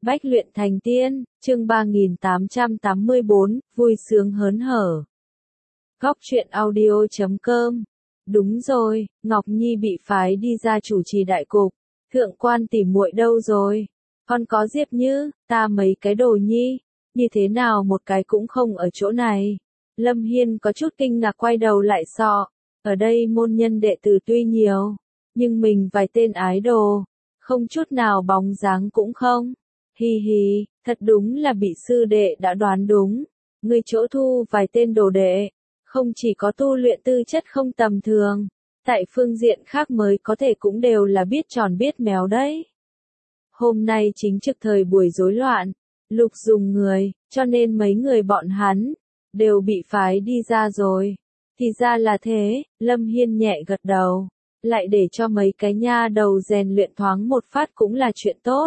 Bách luyện thành tiên, chương 3884, vui sướng hớn hở. Góc truyện audio.com. Đúng rồi, Ngọc Nhi bị phái đi ra chủ trì đại cục. Thượng quan tỷ muội đâu rồi? Còn có Diệp Như, ta mấy cái đồ nhi, như thế nào một cái cũng không ở chỗ này. Lâm Hiên có chút kinh ngạc quay đầu lại sọ. Ở đây môn nhân đệ tử tuy nhiều, nhưng mình vài tên ái đồ, không chút nào bóng dáng cũng không. Hi hi, thật đúng là bị sư đệ đã đoán đúng. Người chỗ thu vài tên đồ đệ, không chỉ có tu luyện tư chất không tầm thường, tại phương diện khác mới có thể cũng đều là biết tròn biết méo đấy. Hôm nay chính trực thời buổi rối loạn, lục dùng người, cho nên mấy người bọn hắn đều bị phái đi ra rồi. Thì ra là thế, Lâm Hiên nhẹ gật đầu, lại để cho mấy cái nha đầu rèn luyện thoáng một phát cũng là chuyện tốt.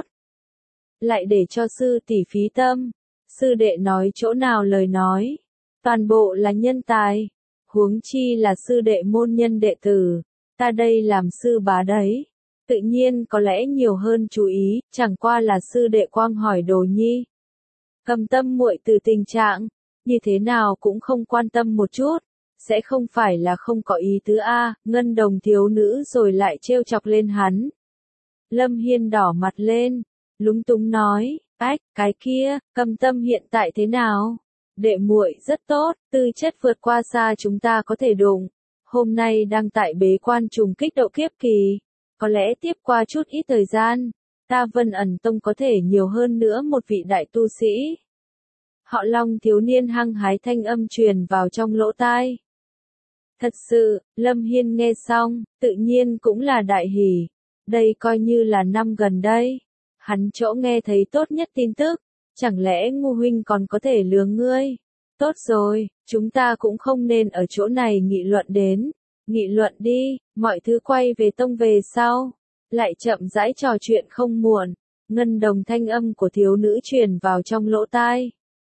Lại để cho sư tỷ phí tâm, sư đệ nói chỗ nào lời nói, toàn bộ là nhân tài, huống chi là sư đệ môn nhân đệ tử, ta đây làm sư bá đấy, tự nhiên có lẽ nhiều hơn chú ý, chẳng qua là sư đệ quang hỏi đồ nhi. Cầm tâm muội từ tình trạng, như thế nào cũng không quan tâm một chút, sẽ không phải là không có ý tứ a, Ngân Đồng thiếu nữ rồi lại trêu chọc lên hắn. Lâm Hiên đỏ mặt lên, lúng túng nói, ách, cái kia, Cầm tâm hiện tại thế nào? Đệ muội rất tốt, tư chất vượt qua xa chúng ta có thể đụng. Hôm nay đang tại bế quan trùng kích độ kiếp kỳ, có lẽ tiếp qua chút ít thời gian, ta Vân Ẩn Tông có thể nhiều hơn nữa một vị đại tu sĩ. Họ Long thiếu niên hăng hái thanh âm truyền vào trong lỗ tai. Thật sự, Lâm Hiên nghe xong, tự nhiên cũng là đại hỉ. Đây coi như là năm gần đây, hắn chỗ nghe thấy tốt nhất tin tức, chẳng lẽ ngu huynh còn có thể lừa ngươi? Tốt rồi, chúng ta cũng không nên ở chỗ này nghị luận đến. Nghị luận đi, mọi thứ quay về tông về sau. Lại chậm rãi trò chuyện không muộn, Ngân Đồng thanh âm của thiếu nữ truyền vào trong lỗ tai.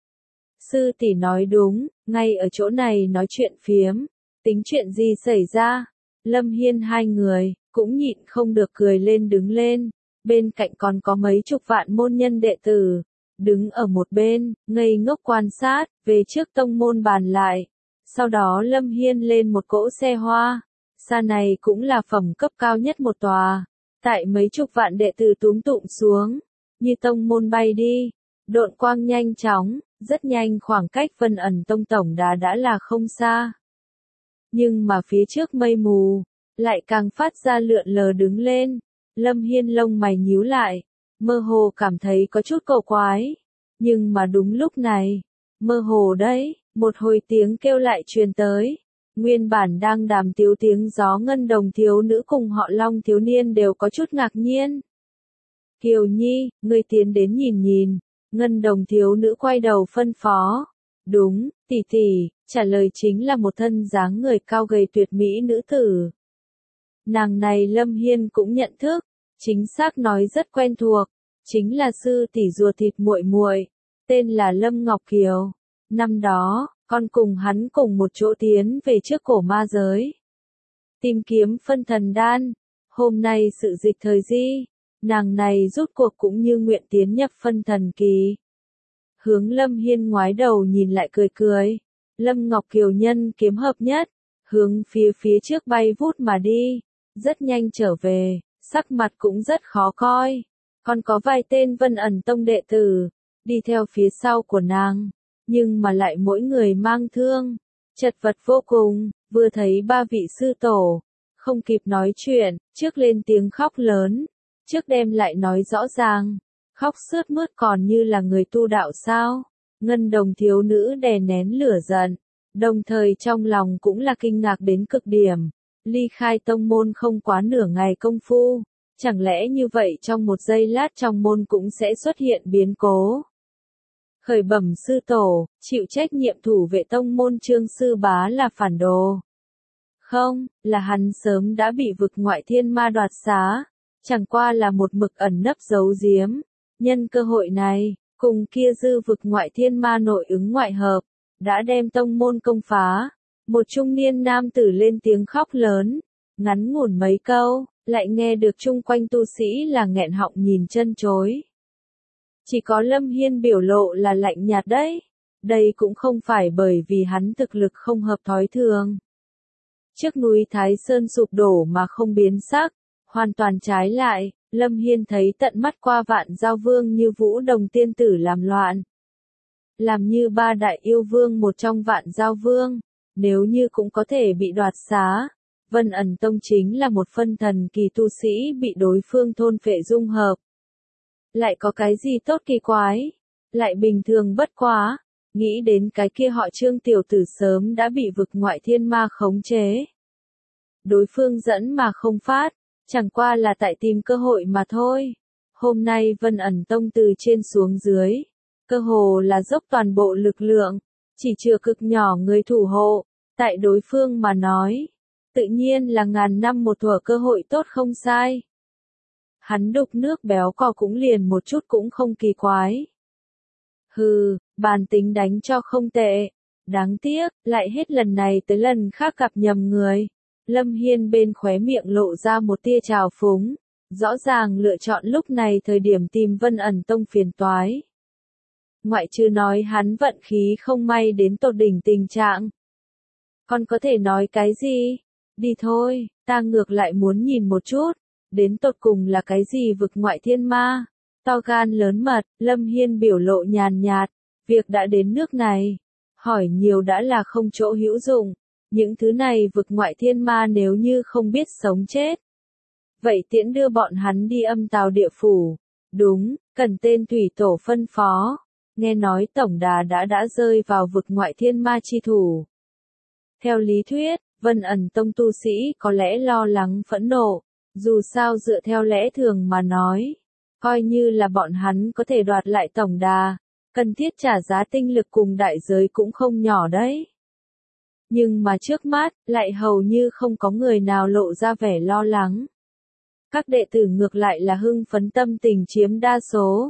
Sư tỷ nói đúng, ngay ở chỗ này nói chuyện phiếm, tính chuyện gì xảy ra? Lâm Hiên hai người, cũng nhịn không được cười lên đứng lên, bên cạnh còn có mấy chục vạn môn nhân đệ tử, đứng ở một bên, ngây ngốc quan sát, về trước tông môn bàn lại. Sau đó Lâm Hiên lên một cỗ xe hoa, xa này cũng là phẩm cấp cao nhất một tòa, tại mấy chục vạn đệ tử túm tụm xuống, như tông môn bay đi, độn quang nhanh chóng, rất nhanh khoảng cách Vân Ẩn Tông tổng đà đã là không xa. Nhưng mà phía trước mây mù, lại càng phát ra lượn lờ đứng lên, Lâm Hiên lông mày nhíu lại, mơ hồ cảm thấy có chút cầu quái. Nhưng mà đúng lúc này, mơ hồ đấy, một hồi tiếng kêu lại truyền tới. Nguyên bản đang đàm tiếu tiếng gió Ngân Đồng thiếu nữ cùng họ Long thiếu niên đều có chút ngạc nhiên. Kiều Nhi, ngươi tiến đến nhìn nhìn. Ngân Đồng thiếu nữ quay đầu phân phó. Đúng, tỷ tỷ, trả lời chính là một thân dáng người cao gầy tuyệt mỹ nữ tử. Nàng này Lâm Hiên cũng nhận thức, chính xác nói rất quen thuộc, chính là sư tỷ ruột thịt muội muội, tên là Lâm Ngọc Kiều. Năm đó, con cùng hắn cùng một chỗ tiến về trước cổ ma giới, tìm kiếm phân thần đan. Hôm nay sự dịch thời di, nàng này rút cuộc cũng như nguyện tiến nhập phân thần kỳ. Hướng Lâm Hiên ngoái đầu nhìn lại cười cười. Lâm Ngọc Kiều nhân kiếm hợp nhất, hướng phía trước bay vút mà đi, rất nhanh trở về, sắc mặt cũng rất khó coi. Còn có vài tên Vân Ẩn Tông đệ tử, đi theo phía sau của nàng, nhưng mà lại mỗi người mang thương, chật vật vô cùng, vừa thấy ba vị sư tổ, không kịp nói chuyện, trước lên tiếng khóc lớn, trước đem lại nói rõ ràng, khóc sướt mướt còn như là người tu đạo sao. Ngân Đồng thiếu nữ đè nén lửa giận, đồng thời trong lòng cũng là kinh ngạc đến cực điểm, ly khai tông môn không quá nửa ngày công phu, chẳng lẽ như vậy trong một giây lát trong môn cũng sẽ xuất hiện biến cố. Khởi bẩm sư tổ, chịu trách nhiệm thủ vệ tông môn Trương sư bá là phản đồ. Không, là hắn sớm đã bị vực ngoại thiên ma đoạt xá, chẳng qua là một mực ẩn nấp giấu giếm, nhân cơ hội này, cùng kia dư vực ngoại thiên ma nội ứng ngoại hợp, đã đem tông môn công phá. Một trung niên nam tử lên tiếng khóc lớn, ngắn ngủn mấy câu, lại nghe được chung quanh tu sĩ là nghẹn họng nhìn chân chối. Chỉ có Lâm Hiên biểu lộ là lạnh nhạt đấy. Đây cũng không phải bởi vì hắn thực lực không hợp thói thường. Trước núi Thái Sơn sụp đổ mà không biến sắc, hoàn toàn trái lại, Lâm Hiên thấy tận mắt qua Vạn Giao Vương như Vũ Đồng tiên tử làm loạn. Làm như ba đại yêu vương một trong Vạn Giao Vương, nếu như cũng có thể bị đoạt xá. Vân Ẩn Tông chính là một phân thần kỳ tu sĩ bị đối phương thôn phệ dung hợp. Lại có cái gì tốt kỳ quái? Lại bình thường bất quá. Nghĩ đến cái kia họ Trương tiểu tử sớm đã bị vực ngoại thiên ma khống chế. Đối phương dẫn mà không phát, chẳng qua là tại tìm cơ hội mà thôi. Hôm nay Vân Ẩn Tông từ trên xuống dưới, cơ hồ là dốc toàn bộ lực lượng, chỉ chừa cực nhỏ người thủ hộ, tại đối phương mà nói, tự nhiên là ngàn năm một thuở cơ hội tốt không sai. Hắn đục nước béo cò cũng liền một chút cũng không kỳ quái. Hừ, bản tính đánh cho không tệ. Đáng tiếc, lại hết lần này tới lần khác gặp nhầm người. Lâm Hiên bên khóe miệng lộ ra một tia trào phúng. Rõ ràng lựa chọn lúc này thời điểm tìm Vân Ẩn Tông phiền toái. Ngoại trừ nói hắn vận khí không may đến tột đỉnh tình trạng. Còn có thể nói cái gì? Đi thôi, ta ngược lại muốn nhìn một chút. Đến tột cùng là cái gì vực ngoại thiên ma? To gan lớn mật, Lâm Hiên biểu lộ nhàn nhạt, việc đã đến nước này, hỏi nhiều đã là không chỗ hữu dụng, những thứ này vực ngoại thiên ma nếu như không biết sống chết. Vậy tiễn đưa bọn hắn đi âm tào địa phủ, đúng, cần tên thủy tổ phân phó, nghe nói tổng đà đã rơi vào vực ngoại thiên ma chi thủ. Theo lý thuyết, Vân Ẩn Tông tu sĩ có lẽ lo lắng phẫn nộ, dù sao dựa theo lẽ thường mà nói. Coi như là bọn hắn có thể đoạt lại tổng đà, cần thiết trả giá tinh lực cùng đại giới cũng không nhỏ đấy. Nhưng mà trước mắt, lại hầu như không có người nào lộ ra vẻ lo lắng. Các đệ tử ngược lại là hưng phấn tâm tình chiếm đa số.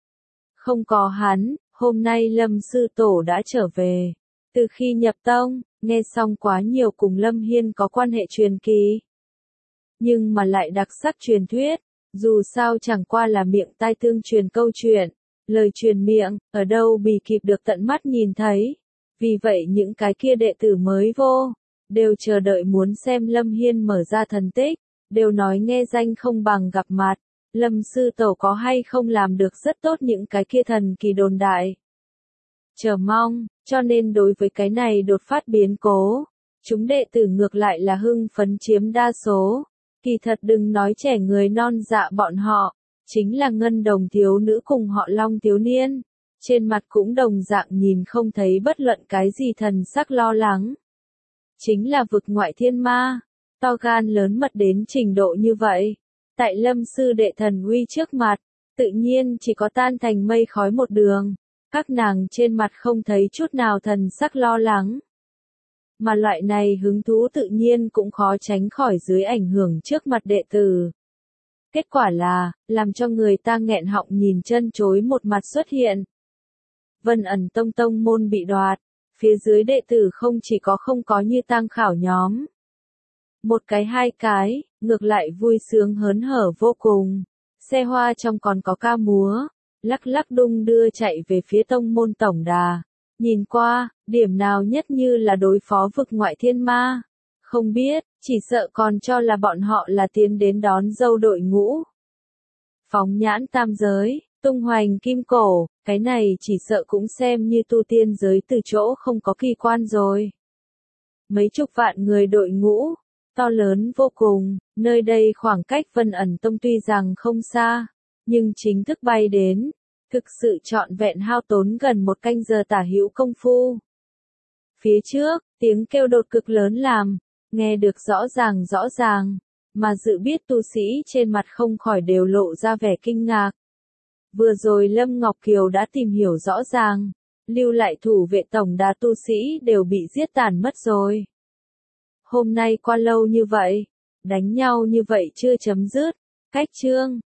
Không có hắn, hôm nay Lâm Sư Tổ đã trở về. Từ khi nhập tông, nghe xong quá nhiều cùng Lâm Hiên có quan hệ truyền kỳ. Nhưng mà lại đặc sắc truyền thuyết. Dù sao chẳng qua là miệng tai tương truyền câu chuyện, lời truyền miệng, ở đâu bì kịp được tận mắt nhìn thấy. Vì vậy những cái kia đệ tử mới vô, đều chờ đợi muốn xem Lâm Hiên mở ra thần tích, đều nói nghe danh không bằng gặp mặt, Lâm Sư Tổ có hay không làm được rất tốt những cái kia thần kỳ đồn đại. Chờ mong, cho nên đối với cái này đột phát biến cố, chúng đệ tử ngược lại là hưng phấn chiếm đa số. Kỳ thật đừng nói trẻ người non dạ bọn họ, chính là ngân đồng thiếu nữ cùng họ Long thiếu niên, trên mặt cũng đồng dạng nhìn không thấy bất luận cái gì thần sắc lo lắng. Chính là vực ngoại thiên ma, to gan lớn mật đến trình độ như vậy, tại Lâm sư đệ thần uy trước mặt, tự nhiên chỉ có tan thành mây khói một đường, các nàng trên mặt không thấy chút nào thần sắc lo lắng. Mà loại này hứng thú tự nhiên cũng khó tránh khỏi dưới ảnh hưởng trước mặt đệ tử. Kết quả là, làm cho người ta nghẹn họng nhìn chân chối một mặt xuất hiện. Vân Ẩn Tông tông môn bị đoạt, phía dưới đệ tử không chỉ có không có như tang khảo nhóm. Một cái hai cái, ngược lại vui sướng hớn hở vô cùng. Xe hoa trong còn có ca múa, lắc lắc đung đưa chạy về phía tông môn tổng đà. Nhìn qua, điểm nào nhất như là đối phó vực ngoại thiên ma. Không biết, chỉ sợ còn cho là bọn họ là tiến đến đón dâu đội ngũ. Phóng nhãn tam giới, tung hoành kim cổ, cái này chỉ sợ cũng xem như tu tiên giới từ chỗ không có kỳ quan rồi. Mấy chục vạn người đội ngũ, to lớn vô cùng, nơi đây khoảng cách Vân Ẩn Tông tuy rằng không xa, nhưng chính thức bay đến. Thực sự trọn vẹn hao tốn gần một canh giờ tả hữu công phu. Phía trước, tiếng kêu đột cực lớn làm, nghe được rõ ràng, mà dự biết tu sĩ trên mặt không khỏi đều lộ ra vẻ kinh ngạc. Vừa rồi Lâm Ngọc Kiều đã tìm hiểu rõ ràng, lưu lại thủ vệ tổng đà tu sĩ đều bị giết tàn mất rồi. Hôm nay qua lâu như vậy, đánh nhau như vậy chưa chấm dứt, cách chương.